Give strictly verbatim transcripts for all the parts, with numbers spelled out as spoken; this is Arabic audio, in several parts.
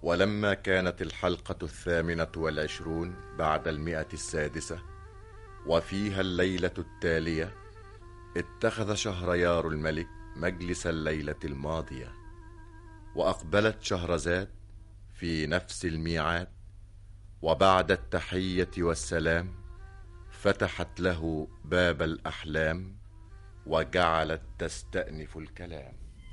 ولما كانت الحلقة الثامنة والعشرون بعد المئة السادسة وفيها الليلة التالية، اتخذ شهريار الملك مجلس الليلة الماضية، وأقبلت شهرزاد في نفس الميعاد، وبعد التحية والسلام فتحت له باب الأحلام وجعلت تستأنف الكلام.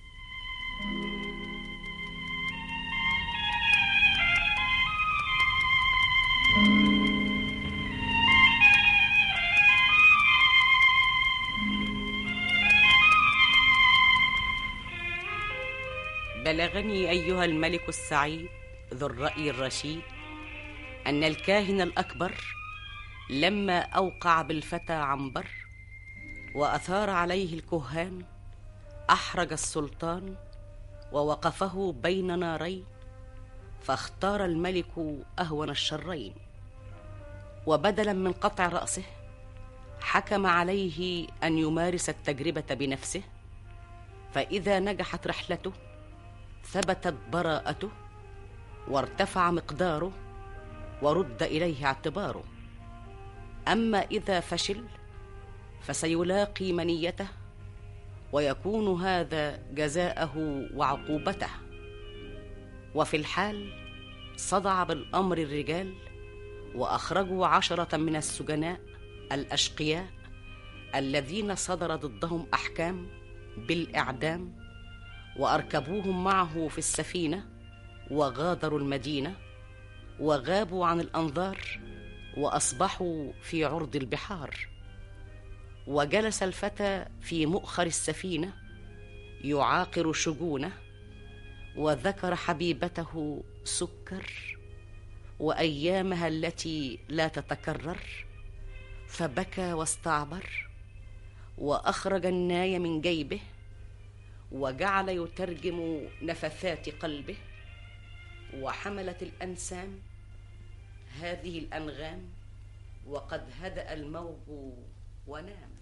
بلغني أيها الملك السعيد ذو الرأي الرشيد أن الكاهن الأكبر لما أوقع بالفتى عنبر وأثار عليه الكهان أحرج السلطان ووقفه بين نارين، فاختار الملك أهون الشرين، وبدلا من قطع رأسه حكم عليه أن يمارس التجربة بنفسه، فإذا نجحت رحلته ثبتت براءته وارتفع مقداره ورد إليه اعتباره. أما إذا فشل فسيلاقي منيته، ويكون هذا جزاءه وعقوبته. وفي الحال صدع بالأمر الرجال، وأخرجوا عشرة من السجناء الأشقياء الذين صدر ضدهم أحكام بالإعدام، وأركبوهم معه في السفينة وغادروا المدينة، وغابوا عن الأنظار وأصبحوا في عرض البحار. وجلس الفتى في مؤخر السفينة يعاقر شجونه، وذكر حبيبته سكر وأيامها التي لا تتكرر، فبكى واستعبر، وأخرج الناي من جيبه وجعل يترجم نفثات قلبه. وحملت الأنسام هذه الأنغام، وقد هدأ الموج ونام.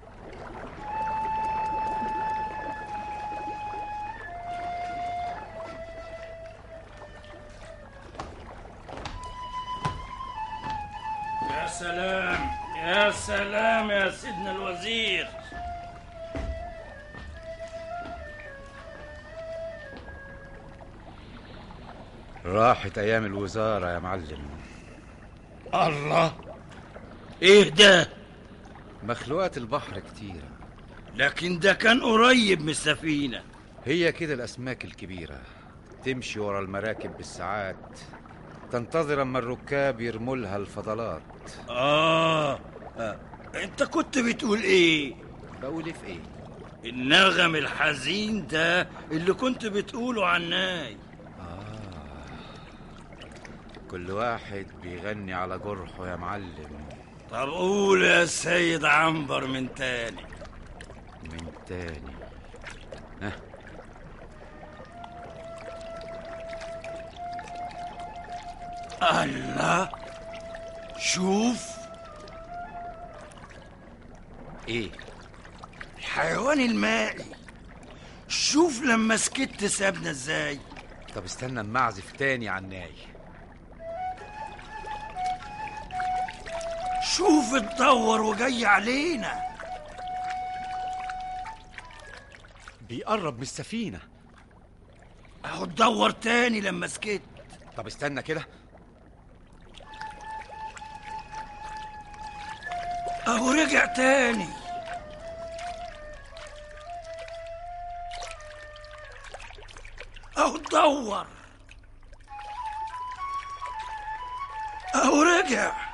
يا سلام يا سلام يا سيدنا الوزير. راحت ايام الوزارة يا معلم. الله، ايه ده؟ مخلوقات البحر كتيرة، لكن ده كان قريب من السفينة. هي كده الاسماك الكبيرة تمشي ورا المراكب بالساعات، تنتظر اما الركاب يرمولها الفضلات. آه. اه انت كنت بتقول ايه؟ بقول في ايه؟ النغم الحزين ده اللي كنت بتقوله عناي. كل واحد بيغني على جرحه يا معلم. طب قول يا سيد عنبر من تاني. من تاني ها. الله، شوف. ايه؟ الحيوان المائي. شوف لما سكت سابنا ازاي. طب استنى اما اعزف تاني عناي. شوف اتدور وجاي علينا. بيقرب من السفينة. اهو اتدور تاني لما سكت. طب استنى كده. اهو رجع تاني. اهو اتدور. اهو رجع.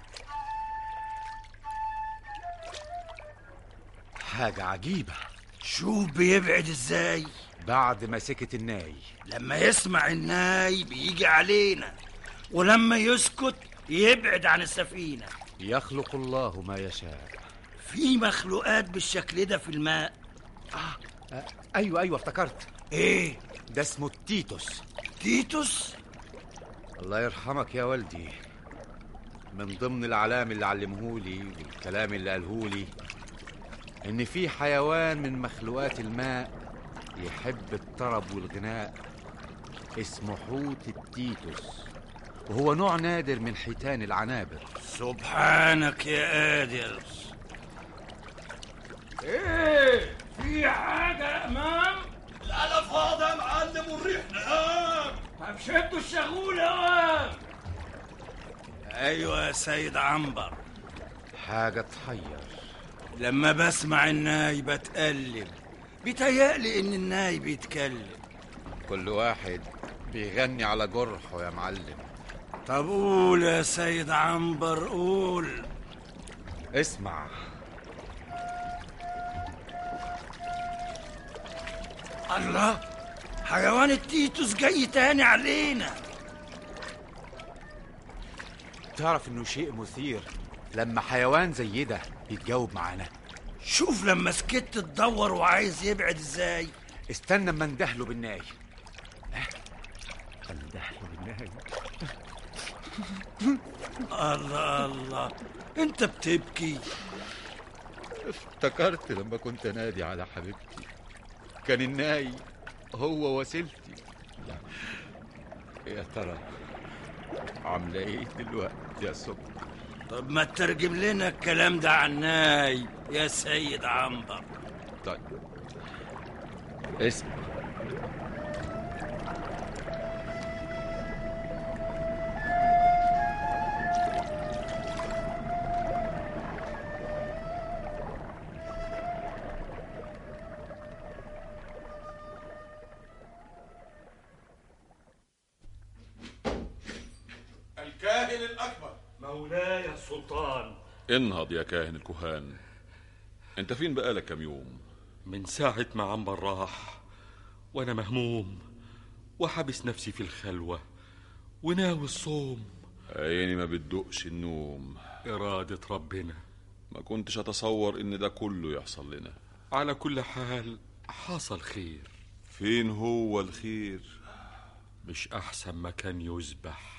حاجة عجيبة. شوف بيبعد ازاي بعد ما سكت الناي. لما يسمع الناي بيجي علينا، ولما يسكت يبعد عن السفينة. يخلق الله ما يشاء. في مخلوقات بالشكل ده في الماء. آه. آه. ايوه ايوه افتكرت. ايه ده؟ اسمه التيتوس. تيتوس؟ الله يرحمك يا والدي، من ضمن العلام اللي علمهولي والكلام اللي قالهولي ان في حيوان من مخلوقات الماء يحب الطرب والغناء، اسمه حوت التيتوس، وهو نوع نادر من حيتان العنابر. سبحانك يا قادر. ايه في حاجة يا امام؟ الألف هذا يا معلم والريح نقام. طب شدوا الشغول يا امام. ايوه يا سيد عنبر. حاجة تحير. لما بسمع الناي بتقلب، بيتهيألي ان الناي بيتكلم. كل واحد بيغني على جرحه يا معلم. طب قول يا سيد عنبر قول. اسمع. الله، حيوان التيتوس جاي تاني علينا. تعرف انه شيء مثير لما حيوان زي ده يتجاوب معانا؟ شوف لما سكت تدور وعايز يبعد ازاي. استنى اما اندهله بالناي. اندهله بالناي. الله الله، انت بتبكي؟ افتكرت لما كنت نادي على حبيبتي كان الناي هو وسيلتي. يا ترى عامله ايه دلوقتي يا سكر؟ طب ما تترجم لنا الكلام ده عن الناي يا سيد عنبر. طيب اسمع. الكاهن الأكبر. مولاي السلطان. انهض يا كاهن الكهان، انت فين بقالك كم يوم؟ من ساعة ما عنبر راح وانا مهموم وحبس نفسي في الخلوة وناوي الصوم. عيني ما بتدقش النوم. إرادة ربنا. ما كنتش اتصور ان ده كله يحصل لنا. على كل حال حصل خير. فين هو الخير؟ مش أحسن ما كان يذبح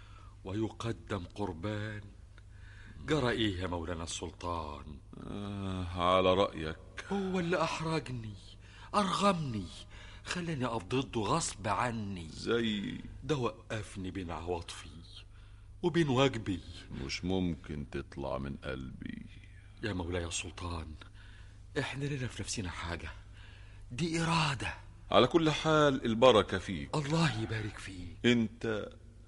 ويقدم قربان؟ جرى إيه يا مولانا السلطان؟ آه على رأيك. هو اللي أحرجني أرغمني خلاني أقف ضده غصب عني. زي ده وقفني بين عواطفي وبين واجبي. مش ممكن تطلع من قلبي يا مولاي السلطان، احنا لنا في نفسنا حاجة، دي إرادة. على كل حال البركة فيك. الله يبارك فيك. انت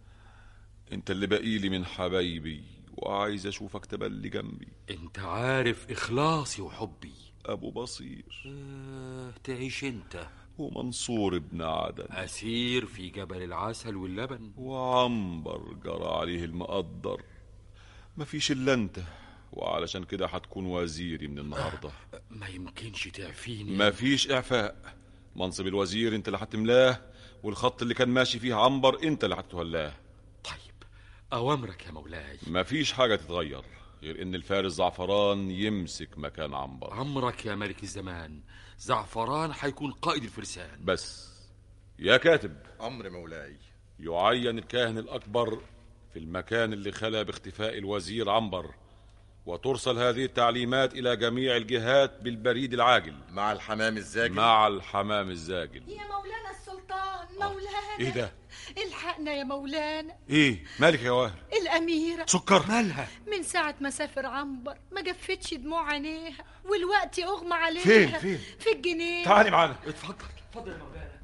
انت اللي بقيلي من حبايبي وعايز اشوفك تبلي جنبي. انت عارف إخلاصي وحبي. ابو بصير. اه تعيش انت. ومنصور ابن عدن أسير في جبل العسل واللبن. وعنبر جرى عليه المقدر. مفيش الا انت، وعلشان كده هتكون وزيري من النهارده. أه ما يمكنش تعفيني. مفيش اعفاء. منصب الوزير انت اللي هتملاه، والخط اللي كان ماشي فيه عنبر انت اللي هتتولاه. طيب أوامرك يا مولاي. مفيش حاجه تتغير غير ان الفارس زعفران يمسك مكان عنبر. عمرك يا ملك الزمان، زعفران حيكون قائد الفرسان. بس يا كاتب. أمر مولاي. يعين الكاهن الأكبر في المكان اللي خلا باختفاء الوزير عنبر، وترسل هذه التعليمات إلى جميع الجهات بالبريد العاجل. مع الحمام الزاجل. مع الحمام الزاجل. يا مولانا السلطان، مولانا. ايه ده؟ الحقنا يا مولانا. ايه مالك يا واهر؟ الأميرة سكر مالها؟ من ساعة ما سافر عنبر ما جفتش دموع عينيها، والوقت أغمى عليها. فين فين؟ في الجنينة. تعالي معانا. اتفضل اتفضل يا مولانا.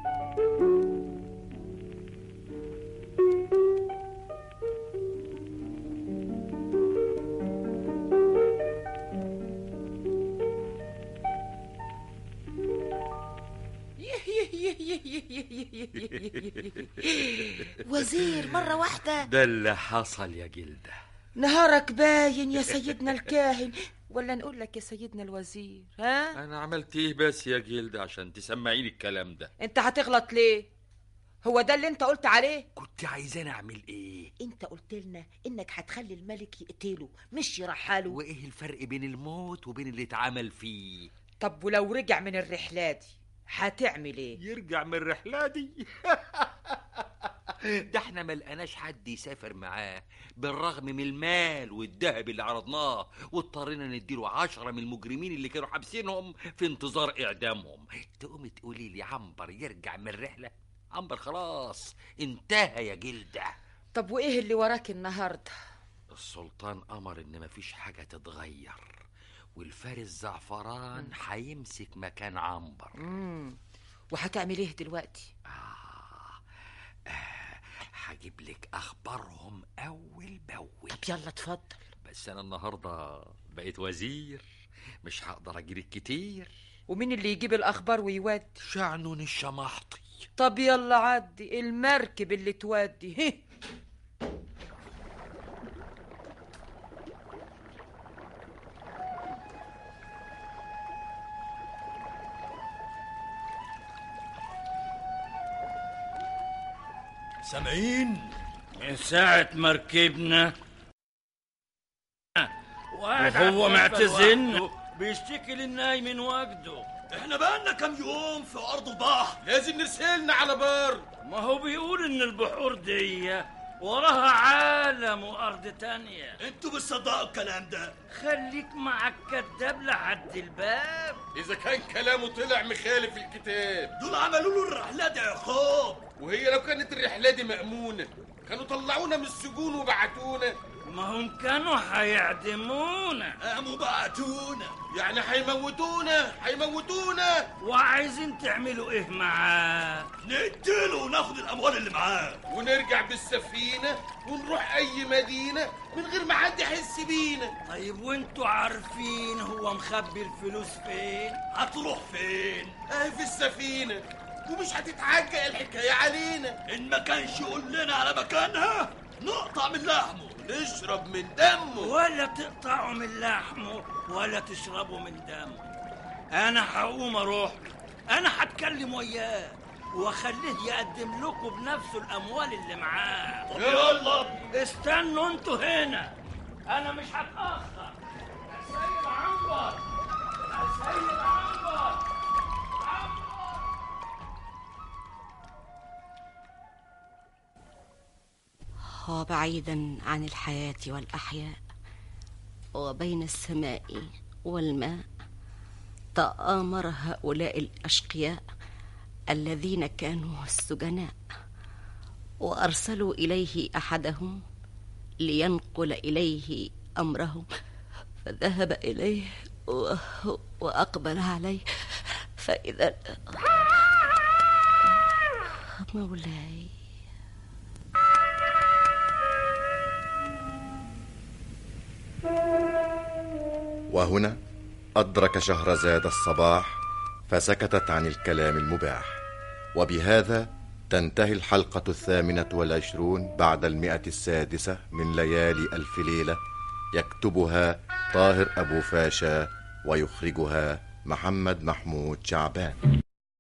وزير مرة واحدة؟ ده اللي حصل يا جلدة. نهارك باين يا سيدنا الكاهن، ولا نقول لك يا سيدنا الوزير؟ ها؟ أنا عملت إيه بس يا جلدة عشان تسمعيني الكلام ده؟ انت هتغلط ليه؟ هو ده اللي انت قلت عليه؟ كنت عايزاني أعمل إيه؟ انت قلت لنا انك هتخلي الملك يقتله مش يرحله. وإيه الفرق بين الموت وبين اللي اتعمل فيه؟ طب ولو رجع من الرحلة دي هتعمل ايه؟ يرجع من الرحلة دي؟ ده احنا ما لقناش حد يسافر معاه بالرغم من المال والذهب اللي عرضناه، واضطرينا نديله عشرة من المجرمين اللي كانوا حابسينهم في انتظار اعدامهم. تقوم تقولي لي عنبر يرجع من الرحلة؟ عنبر خلاص انتهى يا جلده. طب وايه اللي وراك النهارده؟ السلطان امر ان مفيش حاجه تتغير، والفارس زعفران هيمسك مكان عنبر. امم وهتعمل ايه دلوقتي؟ آه. آه. هجيب لك اخبارهم اول باول. طب يلا اتفضل. بس انا النهارده بقيت وزير، مش هقدر اجري كتير. ومين اللي يجيب الاخبار ويودي؟ شعنون الشماحطي. طب يلا عدي المركب اللي تودي. هي. سامعين؟ من ساعة ما ركبنا وهو معتزلنا بيشتكي للناي من وجده. احنا بقالنا كام يوم في ارض البحر، لازم نرسلنا على بر. ما هو بيقول ان البحور دي وراها عالم وارض تانية. انتوا بتصدقوا الكلام ده؟ خليك مع الكداب لحد الباب. اذا كان كلامه طلع مخالف الكتاب، دول عملوا له الرحلة دي عقاب. وهي لو كانت الرحلة دي مأمونة كانوا طلعونا من السجون وبعتونا. ما هم كانوا هيعدمونا. قاموا بعتونا. يعني هيموتونا هيموتونا. وعايزين تعملوا ايه معاه؟ نقتله وناخد الاموال اللي معاه ونرجع بالسفينة ونروح اي مدينة من غير ما حد يحس بينا. طيب وانتوا عارفين هو مخبي الفلوس فين؟ هتروح فين؟ اهي في السفينة، ومش هتتعجق الحكاية علينا. ان ما كانش يقول لنا على مكانها نقطع من لحمه نشرب من دمه. ولا تقطعوا من لحمه ولا تشربوا من دمه. انا هقوم اروح، انا هتكلم وياه واخليه يقدم لكم بنفسه الاموال اللي معاه. طب يلا استنوا انتوا هنا، انا مش هتاخر. يا سيد عنبر، يا سيد عنبر. وبعيدا عن الحياة والأحياء وبين السماء والماء تآمر هؤلاء الأشقياء الذين كانوا السجناء، وأرسلوا إليه أحدهم لينقل إليه أمرهم، فذهب إليه و... وأقبل عليه فإذا مولاي. وهنا أدرك شهرزاد الصباح فسكتت عن الكلام المباح. وبهذا تنتهي الحلقة الثامنة والعشرون بعد المئة السادسة من ليالي ألف ليلة، يكتبها طاهر أبو فاشا ويخرجها محمد محمود شعبان.